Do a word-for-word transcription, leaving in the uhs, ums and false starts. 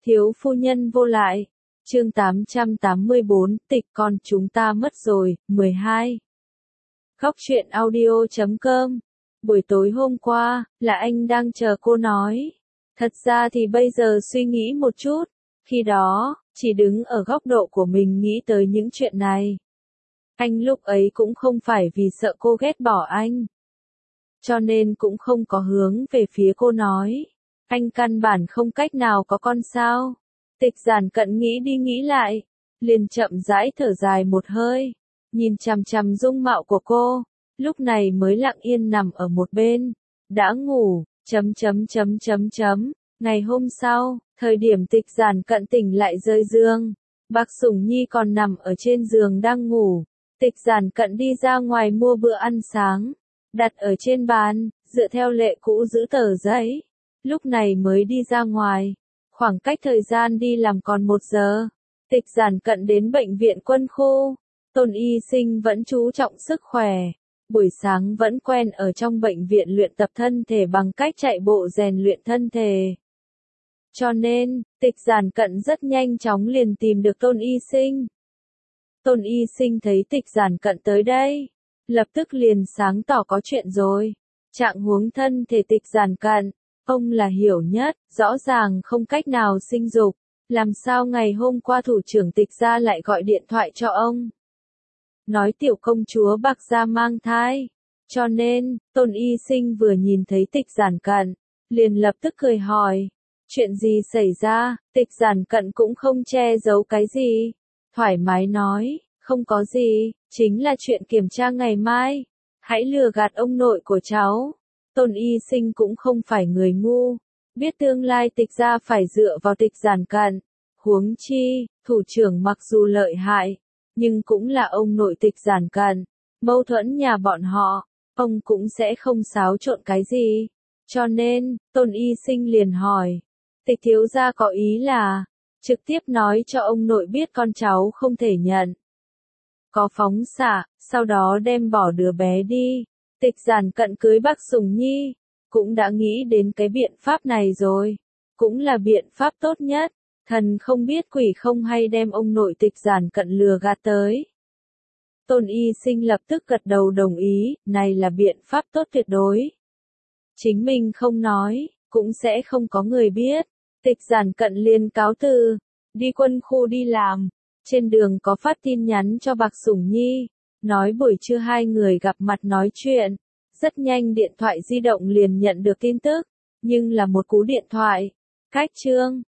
Thiếu phu nhân vô lại. Chương tám trăm tám mươi bốn, tịch con chúng ta mất rồi, mười hai. Góc truyện audio chấm com. Buổi tối hôm qua, là anh đang chờ cô nói. Thật ra thì bây giờ suy nghĩ một chút, khi đó, chỉ đứng ở góc độ của mình nghĩ tới những chuyện này. Anh lúc ấy cũng không phải vì sợ cô ghét bỏ anh, cho nên cũng không có hướng về phía cô nói. Anh căn bản không cách nào có con sao. Tịch Giản Cận nghĩ đi nghĩ lại, liền chậm rãi thở dài một hơi, nhìn chằm chằm dung mạo của cô, lúc này mới lặng yên nằm ở một bên, đã ngủ, chấm chấm chấm chấm chấm. Ngày hôm sau, thời điểm Tịch Giản Cận tỉnh lại rơi giường, Bạc Sủng Nhi còn nằm ở trên giường đang ngủ. Tịch Giản Cận đi ra ngoài mua bữa ăn sáng, đặt ở trên bàn, dựa theo lệ cũ giữ tờ giấy, lúc này mới đi ra ngoài. Khoảng cách thời gian đi làm còn một giờ, Tịch Giản Cận đến bệnh viện quân khu. Tôn y sinh vẫn chú trọng sức khỏe, buổi sáng vẫn quen ở trong bệnh viện luyện tập thân thể bằng cách chạy bộ rèn luyện thân thể. Cho nên, Tịch Giản Cận rất nhanh chóng liền tìm được Tôn y sinh. Tôn y sinh thấy Tịch Giản Cận tới đây, lập tức liền sáng tỏ có chuyện rồi. Trạng huống thân thể Tịch Giản Cận, ông là hiểu nhất, rõ ràng không cách nào sinh dục, làm sao ngày hôm qua thủ trưởng Tịch gia lại gọi điện thoại cho ông, nói tiểu công chúa Bạc gia mang thai. Cho nên, Tôn y sinh vừa nhìn thấy Tịch Giản Cận, liền lập tức cười hỏi, chuyện gì xảy ra? Tịch Giản Cận cũng không che giấu cái gì, thoải mái nói, không có gì, chính là chuyện kiểm tra ngày mai, hãy lừa gạt ông nội của cháu. Tôn y sinh cũng không phải người ngu, biết tương lai Tịch gia phải dựa vào Tịch Giản Cận. Huống chi, thủ trưởng mặc dù lợi hại, nhưng cũng là ông nội Tịch Giản Cận, mâu thuẫn nhà bọn họ, ông cũng sẽ không xáo trộn cái gì. Cho nên, Tôn y sinh liền hỏi, Tịch thiếu gia có ý là, trực tiếp nói cho ông nội biết con cháu không thể nhận, có phóng xạ, sau đó đem bỏ đứa bé đi. Tịch Giản Cận cưới Bạc Sủng Nhi, cũng đã nghĩ đến cái biện pháp này rồi, cũng là biện pháp tốt nhất, thần không biết quỷ không hay đem ông nội Tịch Giản Cận lừa gạt tới. Tôn y sinh lập tức gật đầu đồng ý, này là biện pháp tốt tuyệt đối. Chính mình không nói, cũng sẽ không có người biết. Tịch Giản Cận liền cáo từ, đi quân khu đi làm, trên đường có phát tin nhắn cho Bạc Sủng Nhi, nói buổi trưa hai người gặp mặt nói chuyện. Rất nhanh điện thoại di động liền nhận được tin tức, nhưng là một cú điện thoại. Cách chương